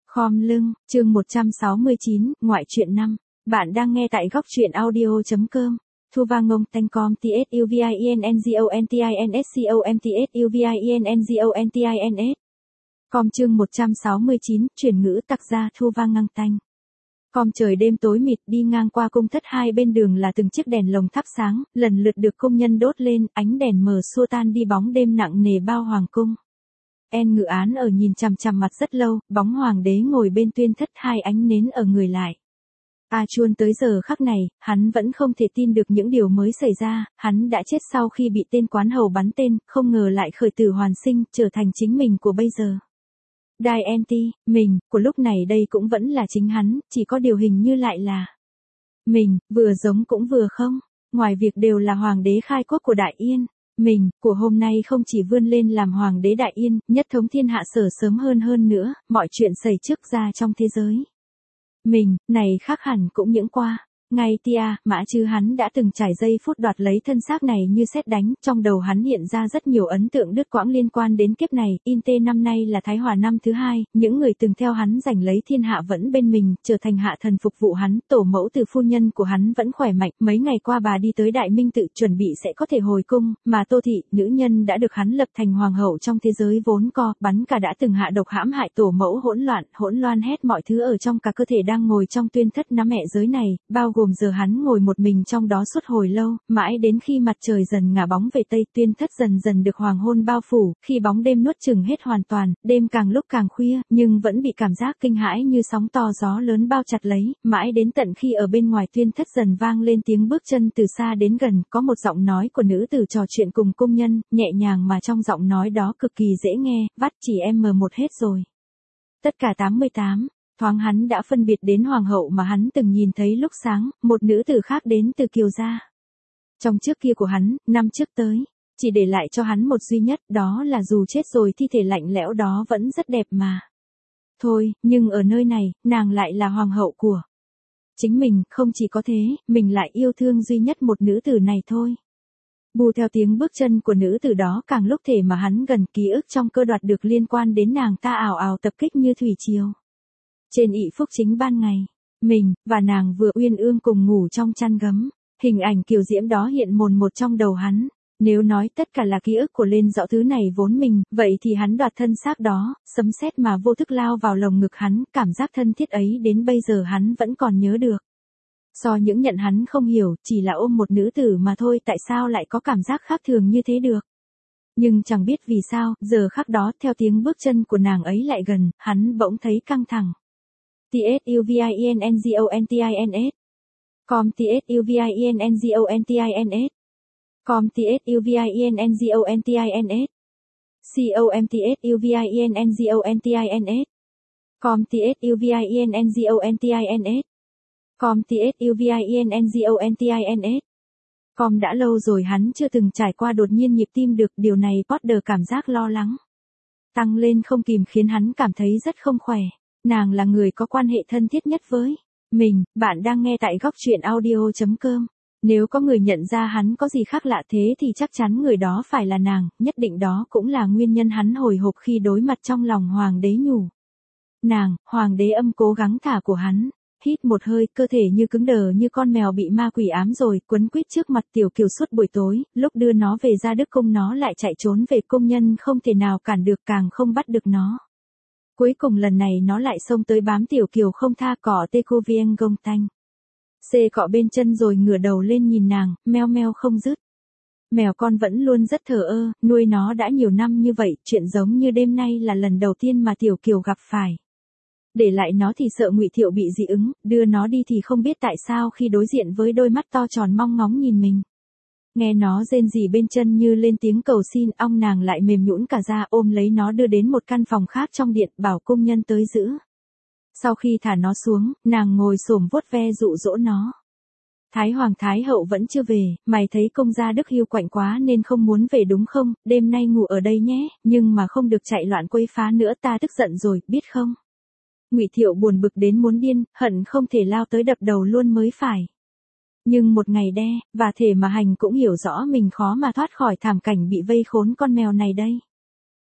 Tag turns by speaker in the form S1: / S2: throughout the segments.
S1: Khom lưng, chương 169, ngoại truyện 5. Bạn đang nghe tại góc truyện audio.com. Thu Vang Ngông Tanh Com TSUVINNGONTINSCOMTSUVINNGONTINS. Com chương 169, chuyển ngữ tặc gia Thu Vang Ngăng Tanh. Com trời đêm tối mịt, đi ngang qua cung thất, hai bên đường là từng chiếc đèn lồng thắp sáng, lần lượt được công nhân đốt lên, ánh đèn mờ xua tan đi bóng đêm nặng nề bao hoàng cung. En Ngự Án ở nhìn chằm chằm mặt rất lâu, bóng hoàng đế ngồi bên tuyên thất, hai ánh nến ở người lại. A Chuôn tới giờ khắc này, hắn vẫn không thể tin được những điều mới xảy ra, hắn đã chết sau khi bị tên quán hầu bắn tên, không ngờ lại khởi tử hoàn sinh, trở thành chính mình của bây giờ. Đai Enti, mình, của lúc này đây cũng vẫn là chính hắn, chỉ có điều hình như lại là mình, vừa giống cũng vừa không, ngoài việc đều là hoàng đế khai quốc của Đại Yên. Mình, của hôm nay không chỉ vươn lên làm hoàng đế Đại Yên, nhất thống thiên hạ sở sớm hơn nữa, mọi chuyện xảy trước ra trong thế giới. Mình, này khác hẳn cũng những qua. Ngay tia, mã chứ hắn đã từng trải giây phút đoạt lấy thân xác này như sét đánh, trong đầu hắn hiện ra rất nhiều ấn tượng đứt quãng liên quan đến kiếp này, Inte năm nay là Thái Hòa năm thứ 2, những người từng theo hắn giành lấy thiên hạ vẫn bên mình, trở thành hạ thần phục vụ hắn, tổ mẫu từ phu nhân của hắn vẫn khỏe mạnh, mấy ngày qua bà đi tới Đại Minh tự chuẩn bị sẽ có thể hồi cung, mà Tô Thị, nữ nhân đã được hắn lập thành hoàng hậu trong thế giới vốn co, bắn cả đã từng hạ độc hãm hại tổ mẫu hỗn loan hết mọi thứ ở trong cả cơ thể đang ngồi trong tuyên thất nắm mẹ giới này, bao gồm giờ hắn ngồi một mình trong đó suốt hồi lâu, mãi đến khi mặt trời dần ngả bóng về tây, tuyên thất dần dần được hoàng hôn bao phủ, khi bóng đêm nuốt chửng hết hoàn toàn, đêm càng lúc càng khuya, nhưng vẫn bị cảm giác kinh hãi như sóng to gió lớn bao chặt lấy, mãi đến tận khi ở bên ngoài tuyên thất dần vang lên tiếng bước chân từ xa đến gần, có một giọng nói của nữ tử trò chuyện cùng công nhân, nhẹ nhàng mà trong giọng nói đó cực kỳ dễ nghe, vắt chỉ em M1 hết rồi. Tất cả 88. Thoáng hắn đã phân biệt đến hoàng hậu mà hắn từng nhìn thấy lúc sáng, một nữ tử khác đến từ Kiều gia. Trong trước kia của hắn, năm trước tới, chỉ để lại cho hắn một duy nhất, đó là dù chết rồi thi thể lạnh lẽo đó vẫn rất đẹp mà. Thôi, nhưng ở nơi này, nàng lại là hoàng hậu của chính mình, không chỉ có thế, mình lại yêu thương duy nhất một nữ tử này thôi. Bù theo tiếng bước chân của nữ tử đó càng lúc thể mà hắn gần, ký ức trong cơ đoạt được liên quan đến nàng ta ào ào tập kích như thủy triều. Trên ị phúc chính ban ngày, mình, và nàng vừa uyên ương cùng ngủ trong chăn gấm, hình ảnh kiều diễm đó hiện mồn một trong đầu hắn. Nếu nói tất cả là ký ức của lên rõ thứ này vốn mình, vậy thì hắn đoạt thân xác đó, sấm sét mà vô thức lao vào lồng ngực hắn, cảm giác thân thiết ấy đến bây giờ hắn vẫn còn nhớ được. So những nhận hắn không hiểu, chỉ là ôm một nữ tử mà thôi, tại sao lại có cảm giác khác thường như thế được. Nhưng chẳng biết vì sao, giờ khắc đó, theo tiếng bước chân của nàng ấy lại gần, hắn bỗng thấy căng thẳng. TSUVINNGONTINS. Com TSUVINNGONTINS. Com TSUVINNGONTINS. Com TSUVINNGONTINS. Com TSUVINNGONTINS. Com TSUVINNGONTINS. Com đã lâu rồi hắn chưa từng trải qua đột nhiên nhịp tim được, điều này Potter cảm giác lo lắng tăng lên không kìm khiến hắn cảm thấy rất không khỏe. Nàng là người có quan hệ thân thiết nhất với mình, bạn đang nghe tại góc truyện audio.com. Nếu có người nhận ra hắn có gì khác lạ thế thì chắc chắn người đó phải là nàng, nhất định đó cũng là nguyên nhân hắn hồi hộp khi đối mặt trong lòng hoàng đế nhủ. Nàng, hoàng đế âm cố gắng thả của hắn, hít một hơi, cơ thể như cứng đờ như con mèo bị ma quỷ ám rồi, quấn quýt trước mặt Tiểu Kiều suốt buổi tối, lúc đưa nó về ra Đức Cung nó lại chạy trốn về, công nhân không thể nào cản được càng không bắt được nó. Cuối cùng lần này nó lại xông tới bám Tiểu Kiều không tha, cỏ tê cô viên gông tanh. Xê cọ bên chân rồi ngửa đầu lên nhìn nàng, meo meo không dứt. Mèo con vẫn luôn rất thờ ơ, nuôi nó đã nhiều năm như vậy, chuyện giống như đêm nay là lần đầu tiên mà Tiểu Kiều gặp phải. Để lại nó thì sợ Ngụy Thiệu bị dị ứng, đưa nó đi thì không biết tại sao khi đối diện với đôi mắt to tròn mong ngóng nhìn mình. Nghe nó rên rỉ bên chân như lên tiếng cầu xin, ong nàng lại mềm nhũn cả ra, ôm lấy nó đưa đến một căn phòng khác trong điện, bảo công nhân tới giữ. Sau khi thả nó xuống, nàng ngồi xổm vuốt ve dụ dỗ nó. Thái Hoàng Thái Hậu vẫn chưa về, mày thấy công gia Đức hiu quạnh quá nên không muốn về đúng không, đêm nay ngủ ở đây nhé, nhưng mà không được chạy loạn quấy phá nữa, ta tức giận rồi, biết không? Ngụy Thiệu buồn bực đến muốn điên, hận không thể lao tới đập đầu luôn mới phải. Nhưng một ngày đe, và thể mà hành cũng hiểu rõ mình khó mà thoát khỏi thảm cảnh bị vây khốn con mèo này đây.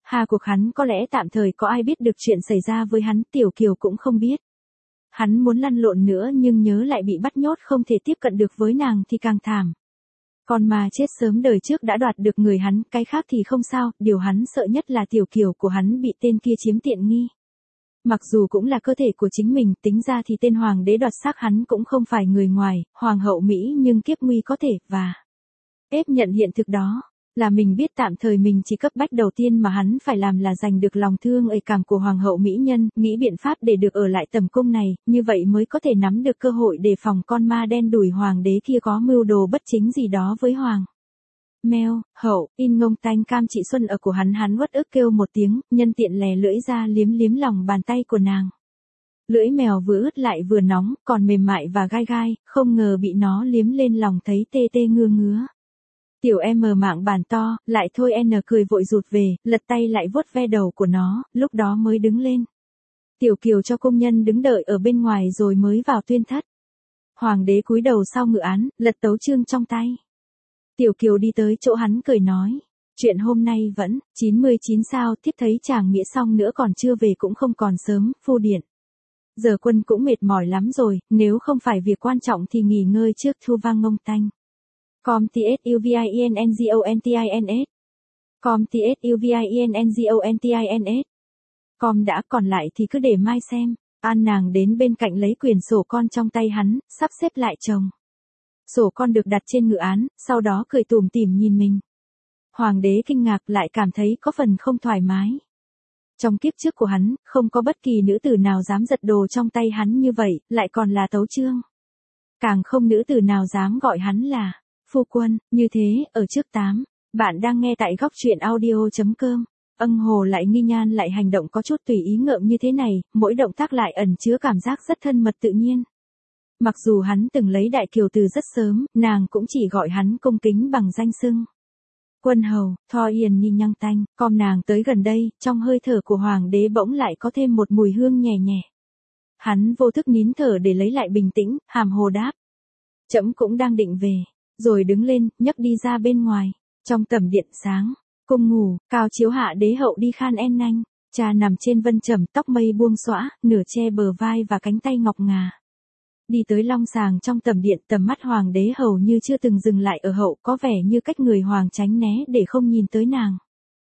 S1: Hà cuộc hắn có lẽ tạm thời có ai biết được chuyện xảy ra với hắn, Tiểu Kiều cũng không biết. Hắn muốn lăn lộn nữa nhưng nhớ lại bị bắt nhốt không thể tiếp cận được với nàng thì càng thảm. Còn mà chết sớm đời trước đã đoạt được người hắn, cái khác thì không sao, điều hắn sợ nhất là Tiểu Kiều của hắn bị tên kia chiếm tiện nghi. Mặc dù cũng là cơ thể của chính mình, tính ra thì tên hoàng đế đoạt xác hắn cũng không phải người ngoài, hoàng hậu Mỹ, nhưng kiếp nguy có thể, và ép nhận hiện thực đó. Là mình biết tạm thời mình chỉ cấp bách đầu tiên mà hắn phải làm là giành được lòng thương ơi cảm của hoàng hậu mỹ nhân, nghĩ biện pháp để được ở lại tầm cung này, như vậy mới có thể nắm được cơ hội đề phòng con ma đen đuổi hoàng đế kia có mưu đồ bất chính gì đó với hoàng. Mèo, hậu, in ngông tanh cam chị Xuân ở của hắn uất ức kêu một tiếng, nhân tiện lè lưỡi ra liếm liếm lòng bàn tay của nàng. Lưỡi mèo vừa ướt lại vừa nóng, còn mềm mại và gai gai, không ngờ bị nó liếm lên lòng thấy tê tê ngứa ngứa. Tiểu em mờ mạng bàn to, lại thôi N cười vội rụt về, lật tay lại vuốt ve đầu của nó, lúc đó mới đứng lên. Tiểu Kiều cho công nhân đứng đợi ở bên ngoài rồi mới vào tuyên thất. Hoàng đế cúi đầu sau ngự án, lật tấu chương trong tay. Tiểu Kiều đi tới chỗ hắn cười nói. Chuyện hôm nay vẫn, 99 sao, tiếp thấy chàng nghĩa xong nữa còn chưa về cũng không còn sớm, phu điện. Giờ quân cũng mệt mỏi lắm rồi, nếu không phải việc quan trọng thì nghỉ ngơi trước thu vang ngông tanh. COM TSUVINNGONTINS. COM TSUVINNGONTINS. COM đã, còn lại thì cứ để mai xem. An nàng đến bên cạnh lấy quyển sổ con trong tay hắn, sắp xếp lại chồng. Sổ con được đặt trên ngự án, sau đó cười tủm tỉm nhìn mình. Hoàng đế kinh ngạc lại cảm thấy có phần không thoải mái. Trong kiếp trước của hắn, không có bất kỳ nữ tử nào dám giật đồ trong tay hắn như vậy, lại còn là tấu chương. Càng không nữ tử nào dám gọi hắn là phu quân, như thế, ở trước 8. Bạn đang nghe tại góc truyện audio.com. Hồ lại nghi nhan lại hành động có chút tùy ý ngợm như thế này, mỗi động tác lại ẩn chứa cảm giác rất thân mật tự nhiên. Mặc dù hắn từng lấy Đại Kiều từ rất sớm, nàng cũng chỉ gọi hắn cung kính bằng danh xưng. Quân hầu, Tho Yên Nhi nhăng tanh, com nàng tới gần đây, trong hơi thở của hoàng đế bỗng lại có thêm một mùi hương nhẹ nhẹ. Hắn vô thức nín thở để lấy lại bình tĩnh, hàm hồ đáp. Trẫm cũng đang định về, rồi đứng lên, nhấc đi ra bên ngoài. Trong tầm điện sáng, cung ngủ, cao chiếu hạ đế hậu đi khan en nanh, cha nằm trên vân trầm tóc mây buông xõa, nửa che bờ vai và cánh tay ngọc ngà. Đi tới long sàng trong tầm điện, tầm mắt hoàng đế hầu như chưa từng dừng lại ở hậu, có vẻ như cách người hoàng tránh né để không nhìn tới nàng.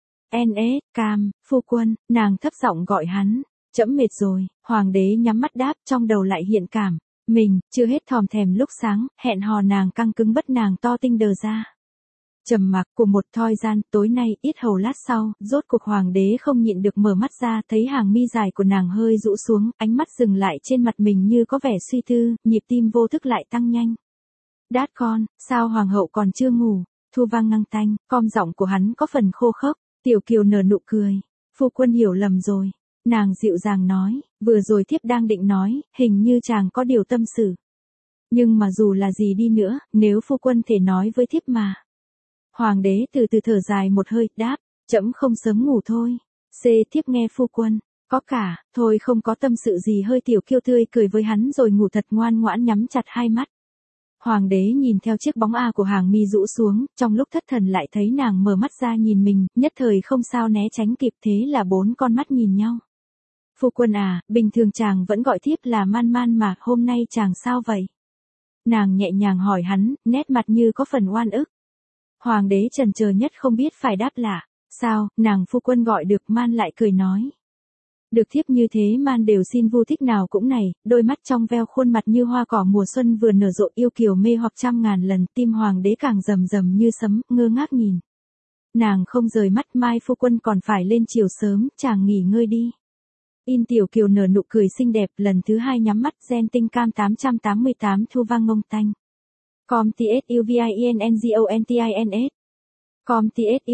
S1: Cam, phu quân, nàng thấp giọng gọi hắn. Trẫm mệt rồi, hoàng đế nhắm mắt đáp, trong đầu lại hiện cảm. Mình, chưa hết thòm thèm lúc sáng, hẹn hò nàng căng cứng bất nàng to tinh đờ ra. Trầm mặc của một thoi gian, tối nay, ít hầu lát sau, rốt cuộc hoàng đế không nhịn được mở mắt ra, thấy hàng mi dài của nàng hơi rũ xuống, ánh mắt dừng lại trên mặt mình như có vẻ suy tư, nhịp tim vô thức lại tăng nhanh. Đát con, sao hoàng hậu còn chưa ngủ? Thu vang ngăng tanh, com giọng của hắn có phần khô khốc. Tiểu Kiều nở nụ cười. Phu quân hiểu lầm rồi. Nàng dịu dàng nói, vừa rồi thiếp đang định nói, hình như chàng có điều tâm sự. Nhưng mà dù là gì đi nữa, nếu phu quân thể nói với thiếp mà. Hoàng đế từ từ thở dài một hơi, đáp, trẫm không sớm ngủ thôi. Thiếp nghe phu quân, có cả, thôi không có tâm sự gì. Hơi Tiểu Kiều tươi cười với hắn rồi ngủ thật ngoan ngoãn nhắm chặt hai mắt. Hoàng đế nhìn theo chiếc bóng A của hàng mi rũ xuống, trong lúc thất thần lại thấy nàng mở mắt ra nhìn mình, nhất thời không sao né tránh kịp, thế là bốn con mắt nhìn nhau. Phu quân à, bình thường chàng vẫn gọi thiếp là Man Man mà, hôm nay chàng sao vậy? Nàng nhẹ nhàng hỏi hắn, nét mặt như có phần oan ức. Hoàng đế chần chờ nhất không biết phải đáp lạ. Sao, nàng phu quân gọi được. Man lại cười nói. Được thiếp như thế Man đều xin vu thích nào cũng này, đôi mắt trong veo khuôn mặt như hoa cỏ mùa xuân vừa nở rộ yêu kiều mê hoặc trăm ngàn lần, tim hoàng đế càng rầm rầm như sấm, ngơ ngác nhìn. Nàng không rời mắt, mai phu quân còn phải lên chiều sớm, chàng nghỉ ngơi đi. Tiểu Kiều nở nụ cười xinh đẹp, lần thứ hai nhắm mắt, gen tinh cam 888 thu vang ngông tanh. Com TSUVINNGONTINS. Com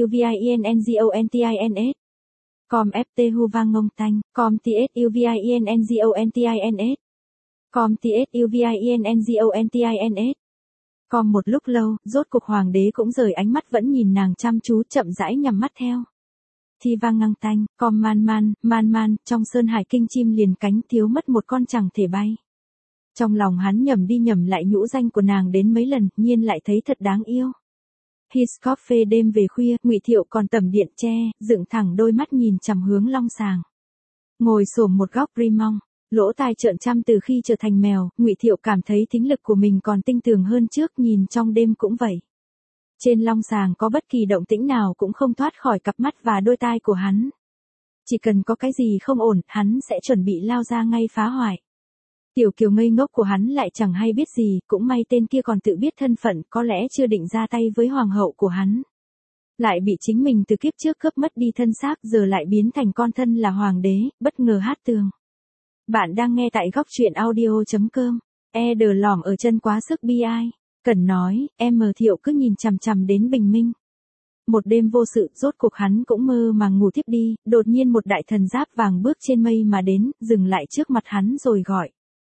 S1: TSUVINNGONTINS. Com FT hu vang ngông tanh. Com TSUVINNGONTINS. Com TSUVINNGONTINS. Com một lúc lâu, rốt cuộc hoàng đế cũng rời ánh mắt vẫn nhìn nàng chăm chú, chậm rãi nhắm mắt theo. Thi vang ngăng tanh, com Man Man, trong sơn hải kinh chim liền cánh, thiếu mất một con chẳng thể bay. Trong lòng hắn nhầm đi nhầm lại nhũ danh của nàng đến mấy lần, nhiên lại thấy thật đáng yêu. His Coffee đêm về khuya, Ngụy Thiệu còn tẩm điện tre, dựng thẳng đôi mắt nhìn chằm hướng long sàng. Ngồi xổm một góc rimong, lỗ tai trợn trăm từ khi trở thành mèo, Ngụy Thiệu cảm thấy thính lực của mình còn tinh tường hơn trước, nhìn trong đêm cũng vậy. Trên long sàng có bất kỳ động tĩnh nào cũng không thoát khỏi cặp mắt và đôi tai của hắn. Chỉ cần có cái gì không ổn, hắn sẽ chuẩn bị lao ra ngay phá hoại. Tiểu Kiều ngây ngốc của hắn lại chẳng hay biết gì, cũng may tên kia còn tự biết thân phận, có lẽ chưa định ra tay với hoàng hậu của hắn. Lại bị chính mình từ kiếp trước cướp mất đi thân xác, giờ lại biến thành con thân là hoàng đế, bất ngờ hát tường. Bạn đang nghe tại góc truyện audio.com. Đờ lỏng ở chân quá sức bi ai. Cần nói, Thiệu cứ nhìn chằm chằm đến bình minh. Một đêm vô sự, rốt cuộc hắn cũng mơ màng ngủ thiếp đi, đột nhiên một đại thần giáp vàng bước trên mây mà đến, dừng lại trước mặt hắn rồi gọi.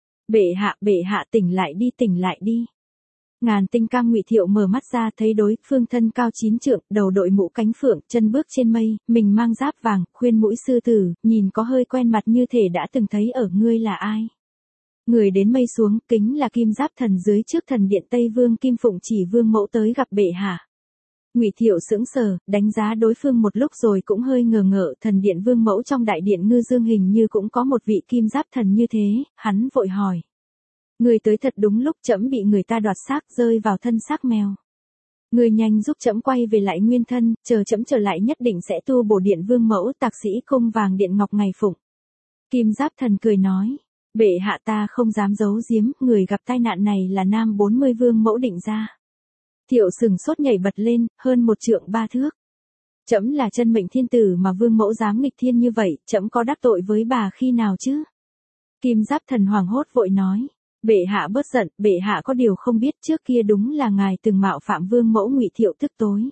S1: Bệ hạ tỉnh lại đi. Ngàn tinh cam Ngụy Thiệu mở mắt ra thấy đối phương thân cao 9 trượng, đầu đội mũ cánh phượng, chân bước trên mây, mình mang giáp vàng, khuyên mũi sư tử, nhìn có hơi quen mặt như thể đã từng thấy ở ngươi là ai. Người đến mây xuống, kính là Kim Giáp Thần dưới trước thần điện Tây Vương Kim Phụng Chỉ Vương mẫu tới gặp bệ hạ. Ngụy Thiệu sững sờ, đánh giá đối phương một lúc rồi cũng hơi ngờ ngợ, thần điện Vương mẫu trong đại điện Ngư Dương hình như cũng có một vị Kim Giáp Thần như thế, hắn vội hỏi. Người tới thật đúng lúc, trẫm bị người ta đoạt xác rơi vào thân xác mèo. Người nhanh giúp trẫm quay về lại nguyên thân, chờ trẫm trở lại nhất định sẽ tu bổ điện Vương mẫu, tạc sĩ cung vàng điện ngọc ngày phụng. Kim Giáp Thần cười nói. Bệ hạ ta không dám giấu giếm, người gặp tai nạn này là nam 40 Vương mẫu Định Gia. Thiệu sừng sốt nhảy bật lên, hơn 1 trượng 3 thước. Trẫm là chân mệnh thiên tử mà Vương mẫu dám nghịch thiên như vậy, trẫm có đắc tội với bà khi nào chứ? Kim Giáp Thần hoảng hốt vội nói. Bệ hạ bớt giận, bệ hạ có điều không biết, trước kia đúng là ngài từng mạo phạm Vương mẫu. Ngụy Thiệu tức tối.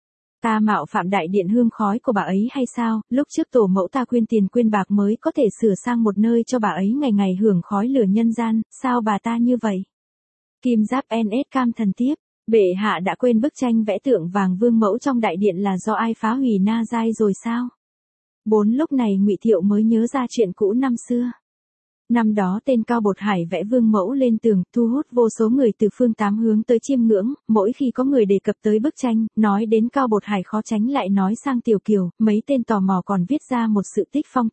S1: Ta mạo phạm đại điện hương khói của bà ấy hay sao? Lúc trước tổ mẫu ta quyên tiền quyên bạc mới có thể sửa sang một nơi cho bà ấy ngày ngày hưởng khói lửa nhân gian, sao bà ta như vậy? Kim Giáp NS cam thần tiếp. Bệ hạ đã quên bức tranh vẽ tượng vàng Vương mẫu trong đại điện là do ai phá hủy na dai rồi sao? Lúc này Ngụy Thiệu mới nhớ ra chuyện cũ năm xưa. Năm đó tên Cao Bột Hải vẽ Vương mẫu lên tường, thu hút vô số người từ phương tám hướng tới chiêm ngưỡng, mỗi khi có người đề cập tới bức tranh, nói đến Cao Bột Hải khó tránh lại nói sang Tiểu Kiều, mấy tên tò mò còn viết ra một sự tích phong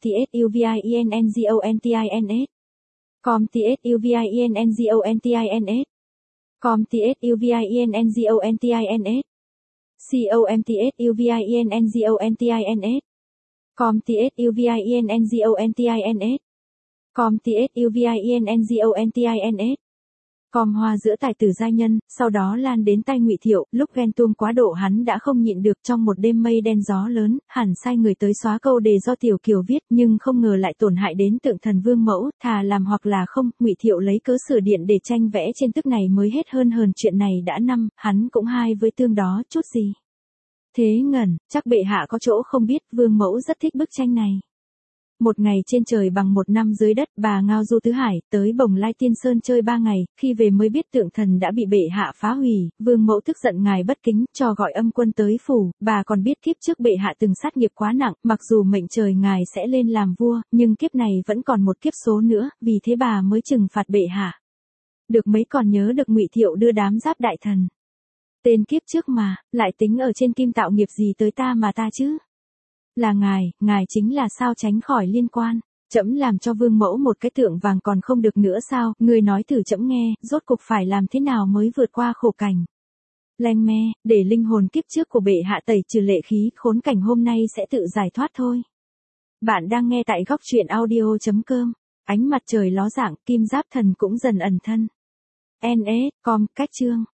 S1: tsuvinengonTins. Com tsuvinengonTins. Com tsuvinengonTins. Com tsuvinengonTins. Com tsuvinengonTins. Com tsuvinengonTins. Com hoa giữa tài tử giai nhân, sau đó lan đến tay Ngụy Thiệu, lúc ghen tuông quá độ hắn đã không nhịn được, trong một đêm mây đen gió lớn, hẳn sai người tới xóa câu đề do Tiểu Kiều viết, nhưng không ngờ lại tổn hại đến tượng thần Vương mẫu, thà làm hoặc là không. Ngụy Thiệu lấy cớ sửa điện để tranh vẽ trên, tức này mới hết hơn chuyện này đã năm, hắn cũng hai với tương đó chút gì. Thế ngẩn, chắc bệ hạ có chỗ không biết, Vương mẫu rất thích bức tranh này. Một ngày trên trời bằng 1 năm dưới đất, bà ngao du tứ hải, tới Bồng Lai Tiên Sơn chơi 3 ngày, khi về mới biết tượng thần đã bị bệ hạ phá hủy, Vương mẫu tức giận ngài bất kính, cho gọi âm quân tới phủ, bà còn biết kiếp trước bệ hạ từng sát nghiệp quá nặng, mặc dù mệnh trời ngài sẽ lên làm vua, nhưng kiếp này vẫn còn một kiếp số nữa, vì thế bà mới trừng phạt bệ hạ. Được mấy còn nhớ được Ngụy Thiệu đưa đám giáp đại thần. Tên kiếp trước mà, lại tính ở trên kim tạo nghiệp gì tới ta mà ta chứ? Là ngài chính là sao tránh khỏi liên quan. Trẫm làm cho Vương mẫu một cái tượng vàng còn không được nữa sao? Người nói thử trẫm nghe, rốt cục phải làm thế nào mới vượt qua khổ cảnh. Leng me, để linh hồn kiếp trước của bệ hạ tẩy trừ lệ khí, khốn cảnh hôm nay sẽ tự giải thoát thôi. Bạn đang nghe tại góc truyện audio.com. Ánh mặt trời ló dạng, Kim Giáp Thần cũng dần ẩn thân. NS, com, cách chương.